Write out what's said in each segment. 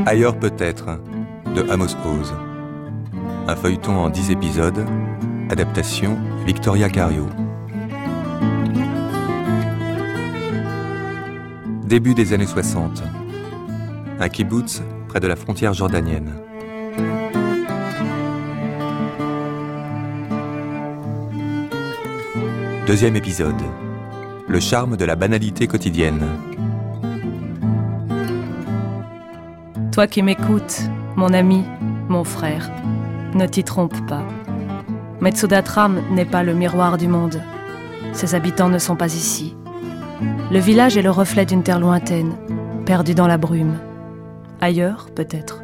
Ailleurs peut-être, de Amos Oz. Un feuilleton en 10 épisodes, adaptation Victoria Cario. Début des années 60. Un kibboutz près de la frontière jordanienne. Deuxième épisode. Le charme de la banalité quotidienne. Toi qui m'écoutes, mon ami, mon frère, ne t'y trompe pas. Metsudatram n'est pas le miroir du monde. Ses habitants ne sont pas ici. Le village est le reflet d'une terre lointaine, perdue dans la brume. Ailleurs, peut-être.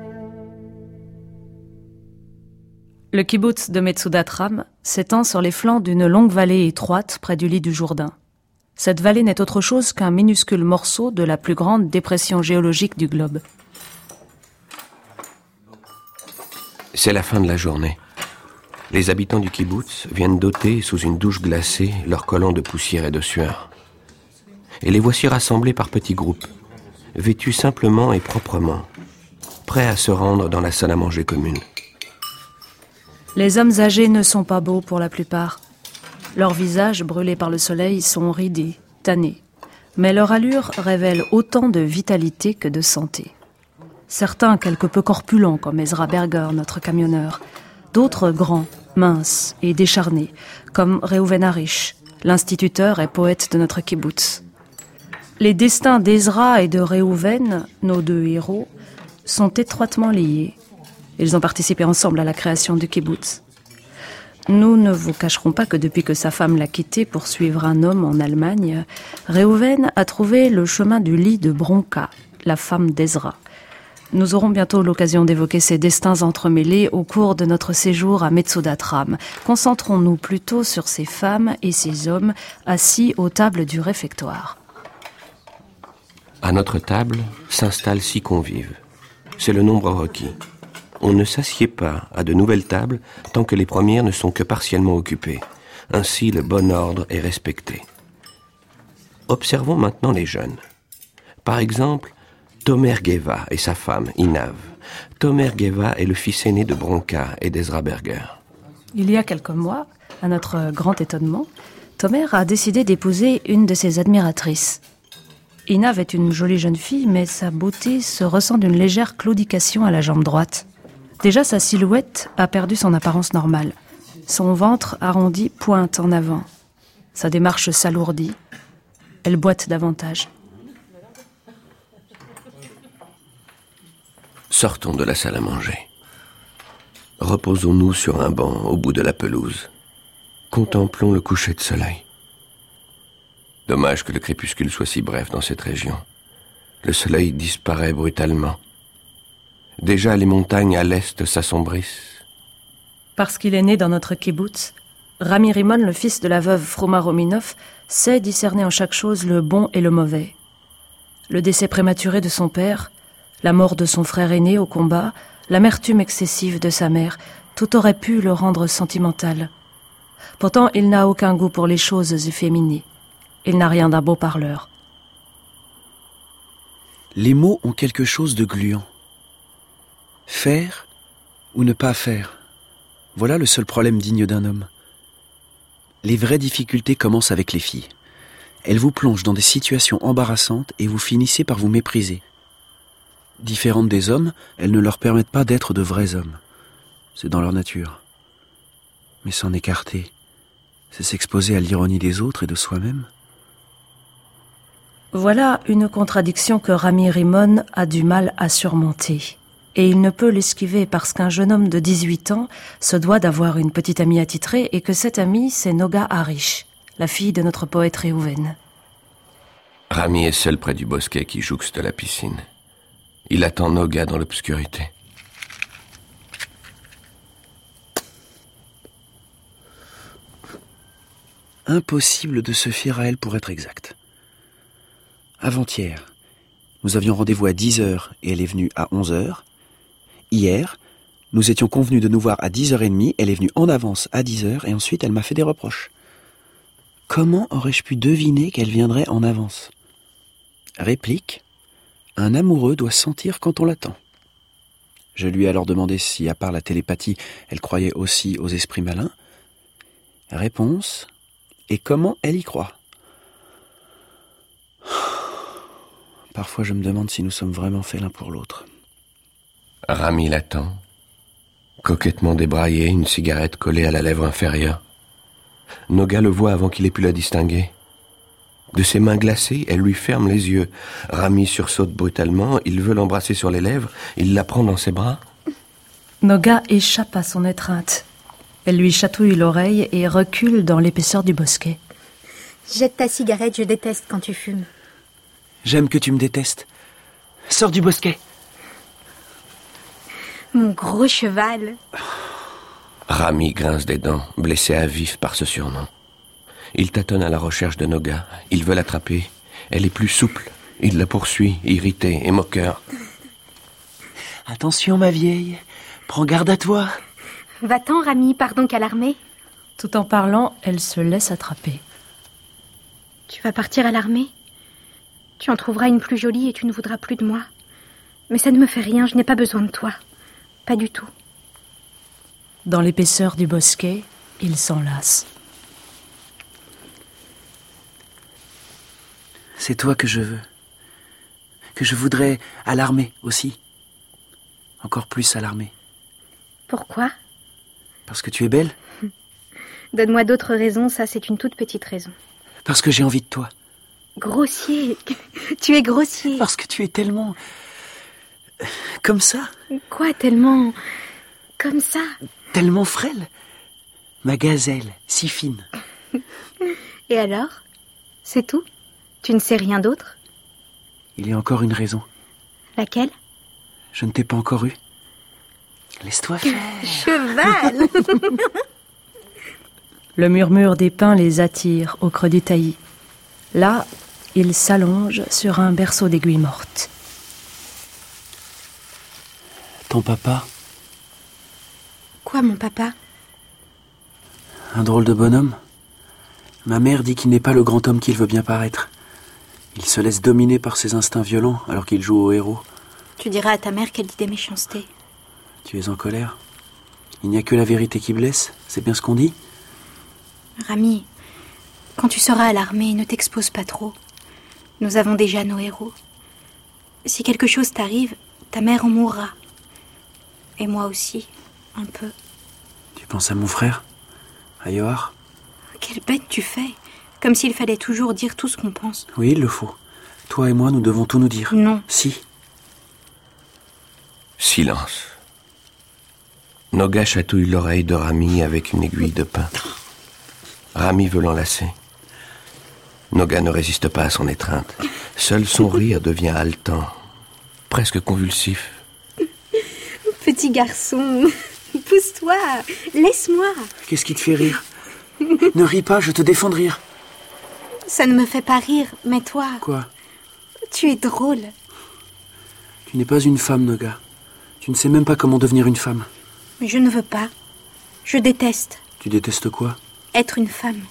Le kibboutz de Metsudatram s'étend sur les flancs d'une longue vallée étroite près du lit du Jourdain. Cette vallée n'est autre chose qu'un minuscule morceau de la plus grande dépression géologique du globe. C'est la fin de la journée. Les habitants du kibboutz viennent d'ôter sous une douche glacée leurs collants de poussière et de sueur. Et les voici rassemblés par petits groupes, vêtus simplement et proprement, prêts à se rendre dans la salle à manger commune. Les hommes âgés ne sont pas beaux pour la plupart. Leurs visages, brûlés par le soleil, sont ridés, tannés. Mais leur allure révèle autant de vitalité que de santé. Certains quelque peu corpulents, comme Ezra Berger, notre camionneur. D'autres grands, minces et décharnés, comme Reuven Harish, l'instituteur et poète de notre kibboutz. Les destins d'Ezra et de Reuven, nos deux héros, sont étroitement liés. Ils ont participé ensemble à la création du kibboutz. Nous ne vous cacherons pas que depuis que sa femme l'a quitté pour suivre un homme en Allemagne, Reuven a trouvé le chemin du lit de Bronca, la femme d'Ezra. Nous aurons bientôt l'occasion d'évoquer ces destins entremêlés au cours de notre séjour à Metsudatram. Concentrons-nous plutôt sur ces femmes et ces hommes assis aux tables du réfectoire. À notre table s'installent 6 convives. C'est le nombre requis. On ne s'assied pas à de nouvelles tables tant que les premières ne sont que partiellement occupées. Ainsi, le bon ordre est respecté. Observons maintenant les jeunes. Par exemple, Tomer Geva et sa femme, Inav. Tomer Geva est le fils aîné de Bronca et d'Ezra Berger. Il y a quelques mois, à notre grand étonnement, Tomer a décidé d'épouser une de ses admiratrices. Inav est une jolie jeune fille, mais sa beauté se ressent d'une légère claudication à la jambe droite. Déjà, sa silhouette a perdu son apparence normale. Son ventre arrondi pointe en avant. Sa démarche s'alourdit. Elle boite davantage. Sortons de la salle à manger. Reposons-nous sur un banc au bout de la pelouse. Contemplons le coucher de soleil. Dommage que le crépuscule soit si bref dans cette région. Le soleil disparaît brutalement. Déjà les montagnes à l'est s'assombrissent. Parce qu'il est né dans notre kibboutz, Rami Rimon, le fils de la veuve Froma Rominov, sait discerner en chaque chose le bon et le mauvais. Le décès prématuré de son père, la mort de son frère aîné au combat, l'amertume excessive de sa mère, tout aurait pu le rendre sentimental. Pourtant, il n'a aucun goût pour les choses efféminées. Il n'a rien d'un beau parleur. Les mots ont quelque chose de gluant. Faire ou ne pas faire, voilà le seul problème digne d'un homme. Les vraies difficultés commencent avec les filles. Elles vous plongent dans des situations embarrassantes et vous finissez par vous mépriser. Différentes des hommes, elles ne leur permettent pas d'être de vrais hommes. C'est dans leur nature. Mais s'en écarter, c'est s'exposer à l'ironie des autres et de soi-même. Voilà une contradiction que Rami Rimon a du mal à surmonter. Et il ne peut l'esquiver parce qu'un jeune homme de 18 ans se doit d'avoir une petite amie attitrée et que cette amie, c'est Noga Harish, la fille de notre poète Reuven. Rami est seul près du bosquet qui jouxte la piscine. Il attend Noga dans l'obscurité. Impossible de se fier à elle pour être exact. Avant-hier, nous avions rendez-vous à 10h et elle est venue à 11h. Hier, nous étions convenus de nous voir à 10h30, elle est venue en avance à 10h et ensuite elle m'a fait des reproches. Comment aurais-je pu deviner qu'elle viendrait en avance ? Réplique : un amoureux doit sentir quand on l'attend. Je lui ai alors demandé si, à part la télépathie, elle croyait aussi aux esprits malins. Réponse, et comment elle y croit? Parfois je me demande si nous sommes vraiment faits l'un pour l'autre. Rami l'attend, coquettement débraillé, une cigarette collée à la lèvre inférieure. Noga le voit avant qu'il ait pu la distinguer. De ses mains glacées, elle lui ferme les yeux. Rami sursaute brutalement, il veut l'embrasser sur les lèvres, il la prend dans ses bras. Noga échappe à son étreinte. Elle lui chatouille l'oreille et recule dans l'épaisseur du bosquet. Jette ta cigarette, je déteste quand tu fumes. J'aime que tu me détestes. Sors du bosquet. Mon gros cheval. Rami grince des dents, blessé à vif par ce surnom. Il tâtonne à la recherche de Noga. Il veut l'attraper. Elle est plus souple. Il la poursuit, irrité et moqueur. Attention, ma vieille. Prends garde à toi. Va-t'en, Rami, pars donc à l'armée. Tout en parlant, elle se laisse attraper. Tu vas partir à l'armée? Tu en trouveras une plus jolie et tu ne voudras plus de moi. Mais ça ne me fait rien, je n'ai pas besoin de toi. Pas du tout. Dans l'épaisseur du bosquet, il s'enlace. C'est toi que je veux. Que je voudrais à l'armée aussi. Encore plus à l'armée. Pourquoi? Parce que tu es belle. Donne-moi d'autres raisons, ça c'est une toute petite raison. Parce que j'ai envie de toi. Grossier. Tu es grossier. Parce que tu es tellement... comme ça. Quoi, tellement... comme ça? Tellement frêle. Ma gazelle, si fine. Et alors? C'est tout? Tu ne sais rien d'autre? Il y a encore une raison. Laquelle? Je ne t'ai pas encore eu. Laisse-toi faire. Cheval. Le murmure des pins les attire au creux du taillis. Là, ils s'allongent sur un berceau d'aiguilles mortes. Ton papa, Quoi, mon papa? un drôle de bonhomme. Ma mère dit qu'il n'est pas le grand homme qu'il veut bien paraître. Il se laisse dominer par ses instincts violents alors qu'il joue au héros. Tu diras à ta mère qu'elle dit des méchancetés. Tu es en colère. Il n'y a que la vérité qui blesse, c'est bien ce qu'on dit? Rami, quand tu seras à l'armée, ne t'expose pas trop. Nous avons déjà nos héros. Si quelque chose t'arrive, ta mère en mourra. Et moi aussi, un peu. Tu penses à mon frère? À Yoar? Quelle bête tu fais! Comme s'il fallait toujours dire tout ce qu'on pense. Oui, il le faut. Toi et moi, nous devons tout nous dire. Non. Si. Silence. Noga chatouille l'oreille de Rami avec une aiguille de pin. Rami veut l'enlacer. Noga ne résiste pas à son étreinte. Seul son rire devient haletant, presque convulsif. Petit garçon, pousse-toi, laisse-moi. Qu'est-ce qui te fait rire? Ne ris pas, je te défends de rire. Ça ne me fait pas rire, mais toi, Quoi? tu es drôle. Tu n'es pas une femme, Noga. Tu ne sais même pas comment devenir une femme. Mais je ne veux pas. Je déteste Tu détestes quoi? être une femme.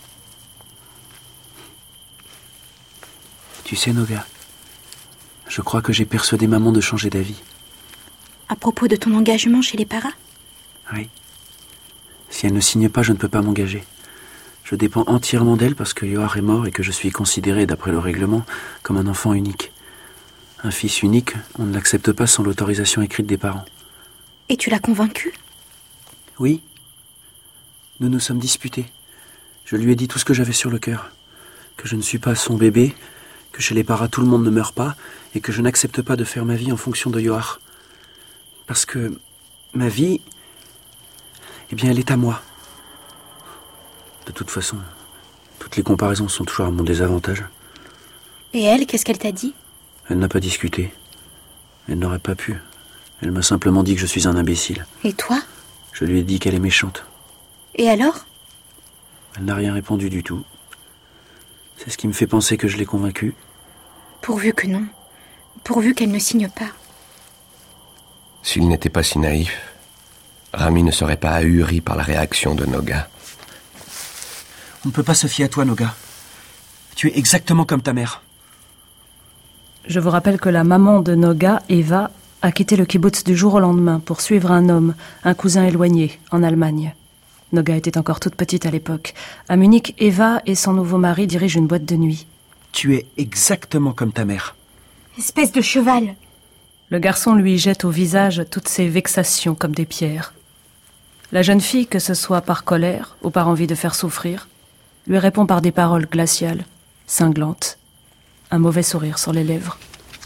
Tu sais, Noga, je crois que j'ai persuadé maman de changer d'avis. À propos de ton engagement chez les paras? Oui. Si elle ne signe pas, je ne peux pas m'engager. Je dépends entièrement d'elle parce que Yoar est mort et que je suis considéré, d'après le règlement, comme un enfant unique. Un fils unique, on ne l'accepte pas sans l'autorisation écrite des parents. Et tu l'as convaincu? Oui. Nous nous sommes disputés. Je lui ai dit tout ce que j'avais sur le cœur. Que je ne suis pas son bébé, que chez les paras tout le monde ne meurt pas, et que je n'accepte pas de faire ma vie en fonction de Yoar. Parce que ma vie, eh bien, elle est à moi. De toute façon, toutes les comparaisons sont toujours à mon désavantage. Et elle, qu'est-ce qu'elle t'a dit? Elle n'a pas discuté. Elle n'aurait pas pu. Elle m'a simplement dit que je suis un imbécile. Et toi? Je lui ai dit qu'elle est méchante. Et alors? Elle n'a rien répondu du tout. C'est ce qui me fait penser que je l'ai convaincue. Pourvu que non. Pourvu qu'elle ne signe pas. S'il n'était pas si naïf, Rami ne serait pas ahuri par la réaction de Noga. On ne peut pas se fier à toi, Noga. Tu es exactement comme ta mère. Je vous rappelle que la maman de Noga, Eva, a quitté le kibbutz du jour au lendemain pour suivre un homme, un cousin éloigné, en Allemagne. Noga était encore toute petite à l'époque. À Munich, Eva et son nouveau mari dirigent une boîte de nuit. Tu es exactement comme ta mère. Espèce de cheval. Le garçon lui jette au visage toutes ses vexations comme des pierres. La jeune fille, que ce soit par colère ou par envie de faire souffrir, lui répond par des paroles glaciales, cinglantes, un mauvais sourire sur les lèvres.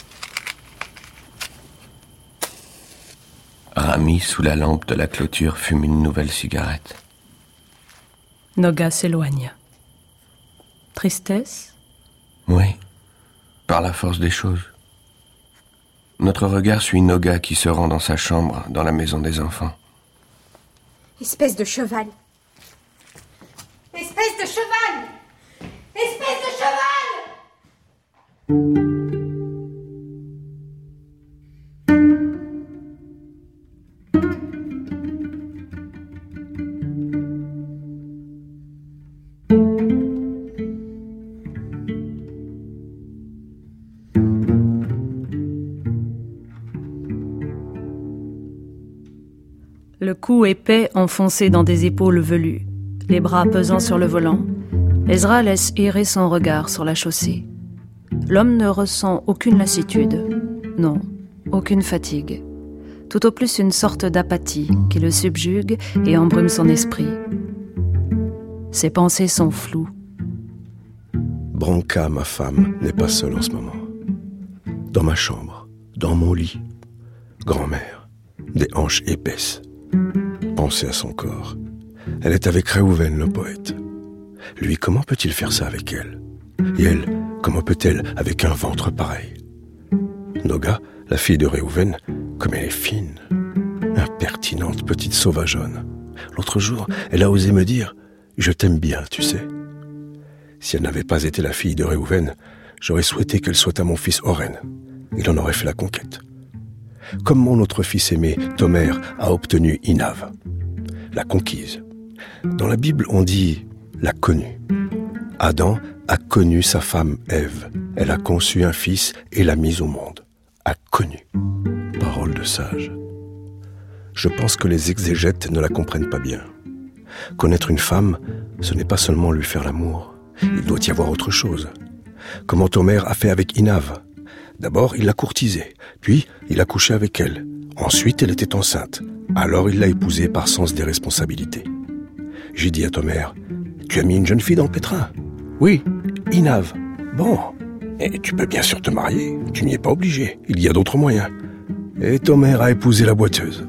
Rami, sous la lampe de la clôture, fume une nouvelle cigarette. Noga s'éloigne. Tristesse ? Oui, par la force des choses. Notre regard suit Noga qui se rend dans sa chambre, dans la maison des enfants. Espèce de cheval. Espèce de cheval. Espèce de cheval. Le cou épais enfoncé dans des épaules velues, les bras pesant sur le volant, Ezra laisse errer son regard sur la chaussée. L'homme ne ressent aucune lassitude, non, aucune fatigue. Tout au plus une sorte d'apathie qui le subjugue et embrume son esprit. Ses pensées sont floues. Branka, ma femme, n'est pas seule en ce moment. Dans ma chambre, dans mon lit. Grand-mère, des hanches épaisses. Pensez à son corps. Elle est avec Réhouven, le poète. Lui, comment peut-il faire ça avec elle? Et elle, comment peut-elle avec un ventre pareil? Noga, la fille de Réhouven, comme elle est fine. Impertinente petite sauvageonne. L'autre jour, elle a osé me dire « Je t'aime bien, tu sais ». Si elle n'avait pas été la fille de Réhouven, j'aurais souhaité qu'elle soit à mon fils Oren. Il en aurait fait la conquête. Comme mon autre fils aimé, Tomer, a obtenu Inav, la conquise. Dans la Bible, on dit « la connue ». Adam a connu sa femme Ève. Elle a conçu un fils et l'a mis au monde. A connu. Parole de sage. Je pense que les exégètes ne la comprennent pas bien. Connaître une femme, ce n'est pas seulement lui faire l'amour. Il doit y avoir autre chose. Comment Tomer a fait avec Inav. D'abord, il l'a courtisée, puis il a couché avec elle. Ensuite, elle était enceinte. Alors, il l'a épousée par sens des responsabilités. J'ai dit à Tomer, « Tu as mis une jeune fille dans le pétrin ?»« Oui, Inav. »« Bon, et tu peux bien sûr te marier, tu n'y es pas obligé, il y a d'autres moyens. » Et Tomer a épousé la boiteuse.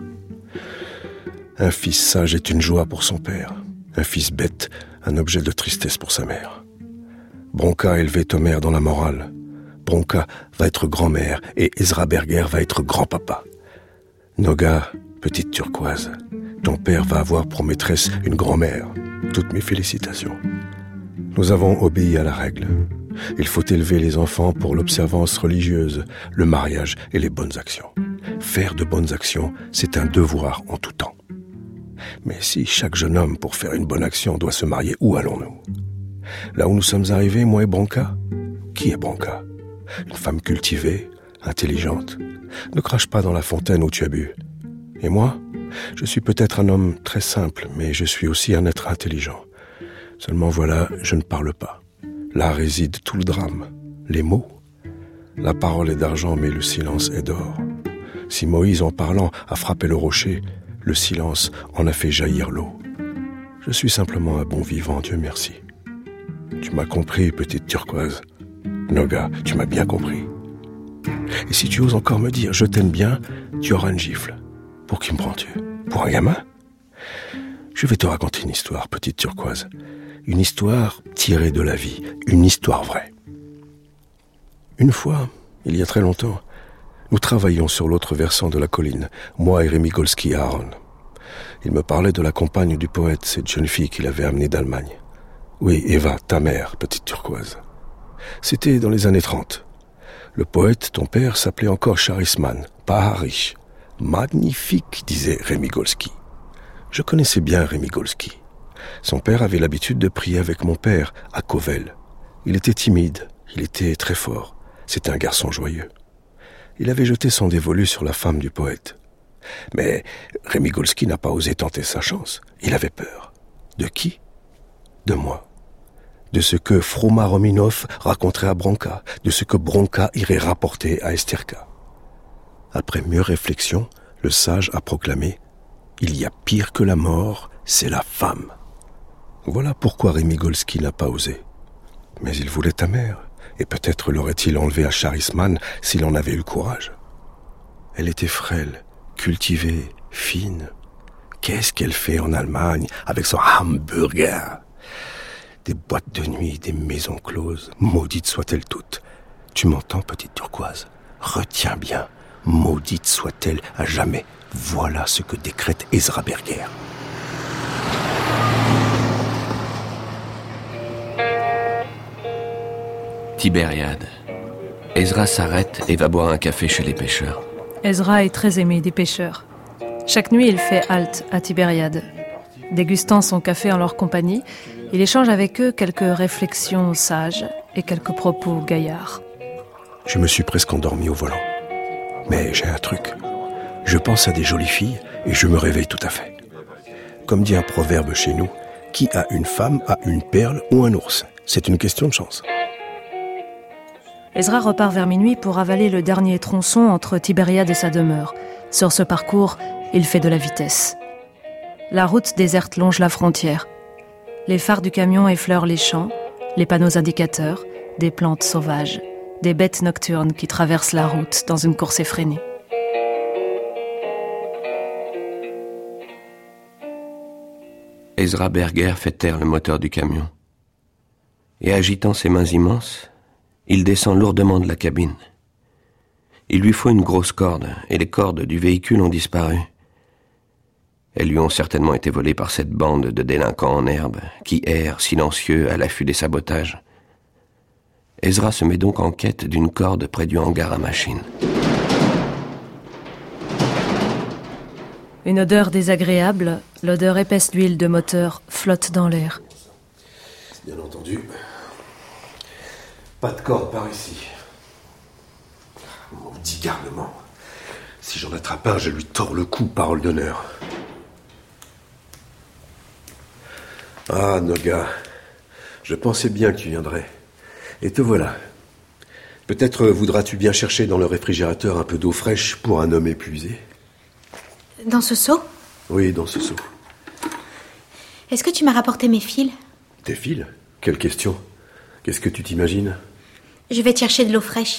Un fils sage est une joie pour son père. Un fils bête, un objet de tristesse pour sa mère. Bronka a élevé Tomer dans la morale. Bronka va être grand-mère et Ezra Berger va être grand-papa. Noga, petite turquoise, ton père va avoir pour maîtresse une grand-mère. Toutes mes félicitations. Nous avons obéi à la règle. Il faut élever les enfants pour l'observance religieuse, le mariage et les bonnes actions. Faire de bonnes actions, c'est un devoir en tout temps. Mais si chaque jeune homme, pour faire une bonne action, doit se marier, où allons-nous? Là où nous sommes arrivés, moi et Bronka? Qui est Bronka? Une femme cultivée, intelligente. Ne crache pas dans la fontaine où tu as bu. Et moi, je suis peut-être un homme très simple, mais je suis aussi un être intelligent. Seulement voilà, je ne parle pas. Là réside tout le drame. Les mots. La parole est d'argent, mais le silence est d'or. Si Moïse, en parlant, a frappé le rocher, le silence en a fait jaillir l'eau. Je suis simplement un bon vivant, Dieu merci. Tu m'as compris, petite turquoise. Noga, tu m'as bien compris. Et si tu oses encore me dire « je t'aime bien », tu auras une gifle. Pour qui me prends-tu? Pour un gamin? Je vais te raconter une histoire, petite turquoise. Une histoire tirée de la vie, une histoire vraie. Une fois, il y a très longtemps, nous travaillions sur l'autre versant de la colline, moi et Rémi Golski et Aaron. Il me parlait de la compagne du poète, cette jeune fille qu'il avait amenée d'Allemagne. Oui, Eva, ta mère, petite turquoise. C'était dans les années 30. Le poète, ton père, s'appelait encore Charisman, pas Harish. Magnifique, disait Rémi Golski. Je connaissais bien Rémi Golski. Son père avait l'habitude de prier avec mon père, à Kovel. Il était timide, il était très fort. C'était un garçon joyeux. Il avait jeté son dévolu sur la femme du poète. Mais Remigolski n'a pas osé tenter sa chance. Il avait peur. De qui? De moi. De ce que Frouma Rominov raconterait à Bronka, de ce que Bronka irait rapporter à Esterka. Après mûre réflexion, le sage a proclamé « Il y a pire que la mort, c'est la femme ». Voilà pourquoi Remigolski n'a pas osé. Mais il voulait ta mère, et peut-être l'aurait-il enlevée à Charisman s'il en avait eu le courage. Elle était frêle, cultivée, fine. Qu'est-ce qu'elle fait en Allemagne avec son hamburger? Des boîtes de nuit, des maisons closes, maudites soient-elles toutes. Tu m'entends, petite turquoise? Retiens bien, maudite soit-elle à jamais. Voilà ce que décrète Ezra Berger. Tibériade. Ezra s'arrête et va boire un café chez les pêcheurs. Ezra est très aimé des pêcheurs. Chaque nuit, il fait halte à Tibériade. Dégustant son café en leur compagnie, il échange avec eux quelques réflexions sages et quelques propos gaillards. Je me suis presque endormi au volant. Mais j'ai un truc. Je pense à des jolies filles et je me réveille tout à fait. Comme dit un proverbe chez nous, qui a une femme a une perle ou un ours. C'est une question de chance. Ezra repart vers minuit pour avaler le dernier tronçon entre Tibériade et sa demeure. Sur ce parcours, il fait de la vitesse. La route déserte longe la frontière. Les phares du camion effleurent les champs, les panneaux indicateurs, des plantes sauvages, des bêtes nocturnes qui traversent la route dans une course effrénée. Ezra Berger fait taire le moteur du camion. Et agitant ses mains immenses, il descend lourdement de la cabine. Il lui faut une grosse corde, et les cordes du véhicule ont disparu. Elles lui ont certainement été volées par cette bande de délinquants en herbe, qui errent silencieux à l'affût des sabotages. Ezra se met donc en quête d'une corde près du hangar à machines. Une odeur désagréable, l'odeur épaisse d'huile de moteur, flotte dans l'air. Bien entendu. Pas de corde par ici. Maudit garnement. Si j'en attrape un, je lui tords le cou, parole d'honneur. Ah, Noga, je pensais bien que tu viendrais. Et te voilà. Peut-être voudras-tu bien chercher dans le réfrigérateur un peu d'eau fraîche pour un homme épuisé. Dans ce seau? Oui, dans ce seau. Est-ce que tu m'as rapporté mes fils? Tes fils? Quelle question? Qu'est-ce que tu t'imagines? Je vais te chercher de l'eau fraîche.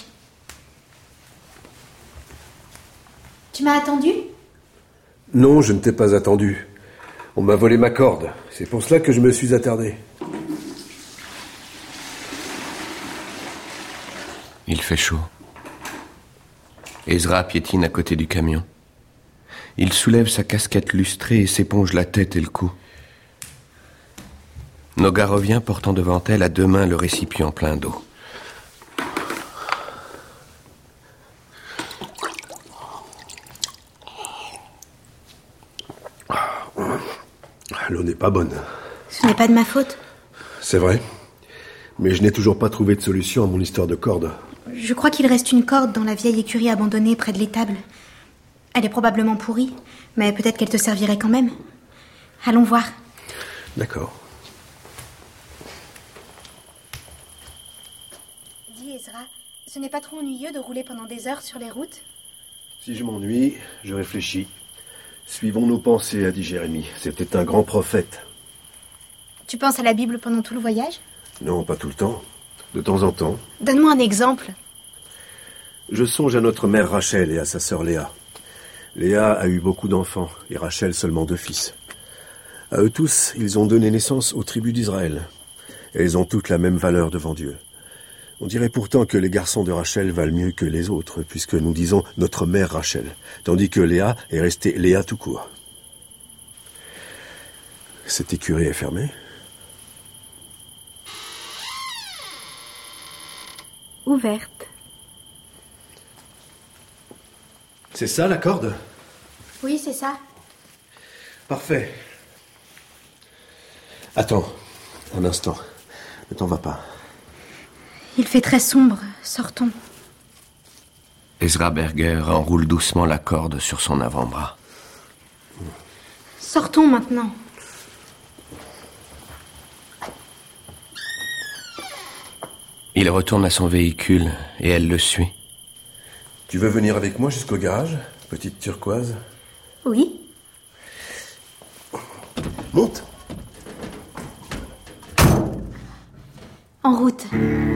Tu m'as attendu? Non, je ne t'ai pas attendu. On m'a volé ma corde. C'est pour cela que je me suis attardé. Il fait chaud. Ezra piétine à côté du camion. Il soulève sa casquette lustrée et s'éponge la tête et le cou. Noga revient portant devant elle à deux mains le récipient plein d'eau. L'eau n'est pas bonne. Ce n'est pas de ma faute. C'est vrai. Mais je n'ai toujours pas trouvé de solution à mon histoire de corde. Je crois qu'il reste une corde dans la vieille écurie abandonnée près de l'étable. Elle est probablement pourrie, mais peut-être qu'elle te servirait quand même. Allons voir. D'accord. Dis Ezra, ce n'est pas trop ennuyeux de rouler pendant des heures sur les routes? Si je m'ennuie, je réfléchis. Suivons nos pensées, a dit Jérémie. C'était un grand prophète. Tu penses à la Bible pendant tout le voyage? Non, pas tout le temps. De temps en temps. Donne-moi un exemple. Je songe à notre mère Rachel et à sa sœur Léa. Léa a eu beaucoup d'enfants et Rachel seulement 2 fils. À eux tous, ils ont donné naissance aux tribus d'Israël. Et elles ont toutes la même valeur devant Dieu. On dirait pourtant que les garçons de Rachel valent mieux que les autres, puisque nous disons notre mère Rachel, tandis que Léa est restée Léa tout court. Cette écurie est fermée? Ouverte. C'est ça la corde? Oui, c'est ça. Parfait. Attends, un instant. Ne t'en va pas. Il fait très sombre. Sortons. Ezra Berger enroule doucement la corde sur son avant-bras. Sortons maintenant. Il retourne à son véhicule et elle le suit. Tu veux venir avec moi jusqu'au garage, petite turquoise? Oui. Monte. En route.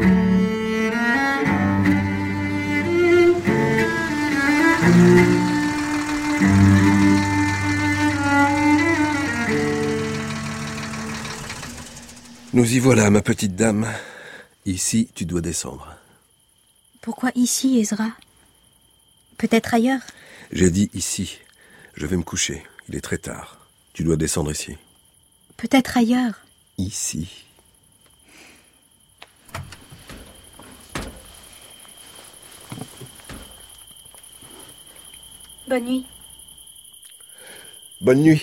Nous y voilà, ma petite dame. Ici, tu dois descendre. Pourquoi ici, Ezra? Peut-être ailleurs? J'ai dit ici. Je vais me coucher. Il est très tard. Tu dois descendre ici. Peut-être ailleurs. Ici. Bonne nuit. Bonne nuit.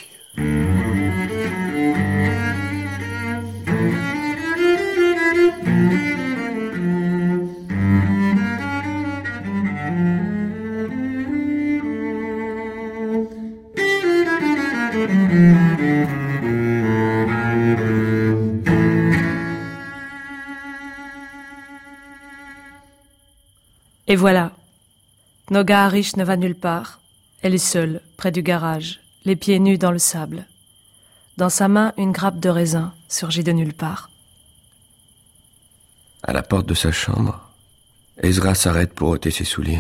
Et voilà. Noga Harish ne va nulle part. Elle est seule, près du garage, les pieds nus dans le sable. Dans sa main, une grappe de raisin surgit de nulle part. À la porte de sa chambre, Ezra s'arrête pour ôter ses souliers.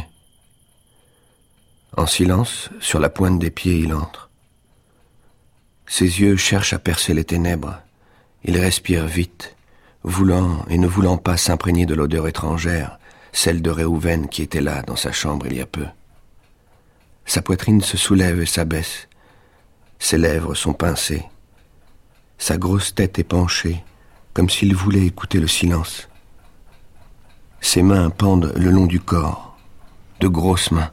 En silence, sur la pointe des pieds, il entre. Ses yeux cherchent à percer les ténèbres. Il respire vite, voulant et ne voulant pas s'imprégner de l'odeur étrangère, celle de Réhouven qui était là dans sa chambre il y a peu. Sa poitrine se soulève et s'abaisse. Ses lèvres sont pincées. Sa grosse tête est penchée, comme s'il voulait écouter le silence. Ses mains pendent le long du corps, de grosses mains.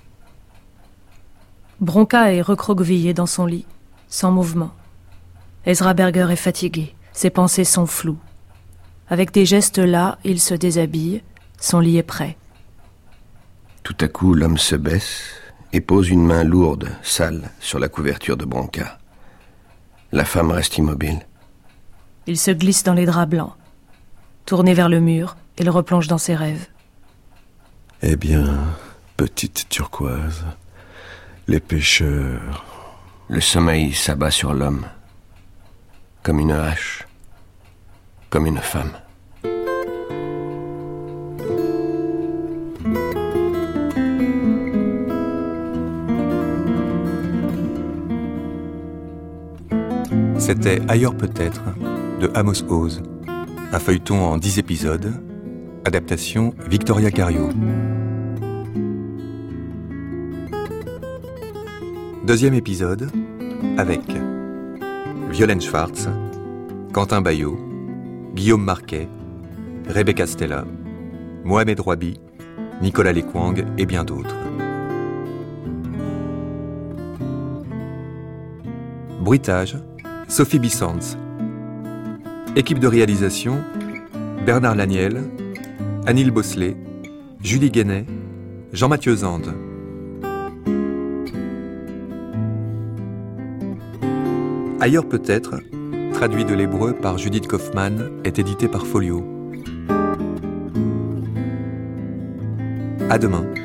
Bronca est recroquevillé dans son lit, sans mouvement. Ezra Berger est fatigué, ses pensées sont floues. Avec des gestes là, il se déshabille, son lit est prêt. Tout à coup, l'homme se baisse et pose une main lourde, sale, sur la couverture de Bronca. La femme reste immobile. Il se glisse dans les draps blancs. Tourné vers le mur, il replonge dans ses rêves. Eh bien, petite turquoise, les pêcheurs... Le sommeil s'abat sur l'homme, comme une hache, comme une femme. C'était Ailleurs peut-être, de Amos Oz, un feuilleton en 10 épisodes, adaptation Victoria Cario. Deuxième épisode, avec Violaine Schwartz, Quentin Bayot, Guillaume Marquet, Rebecca Stella, Mohamed Rouabi, Nicolas Lekwang et bien d'autres. Bruitage, Sophie Bissans. Équipe de réalisation, Bernard Laniel, Anil Bosselet, Julie Guénet, Jean-Mathieu Zande. Ailleurs peut-être, traduit de l'hébreu par Judith Kaufmann, est édité par Folio. À demain.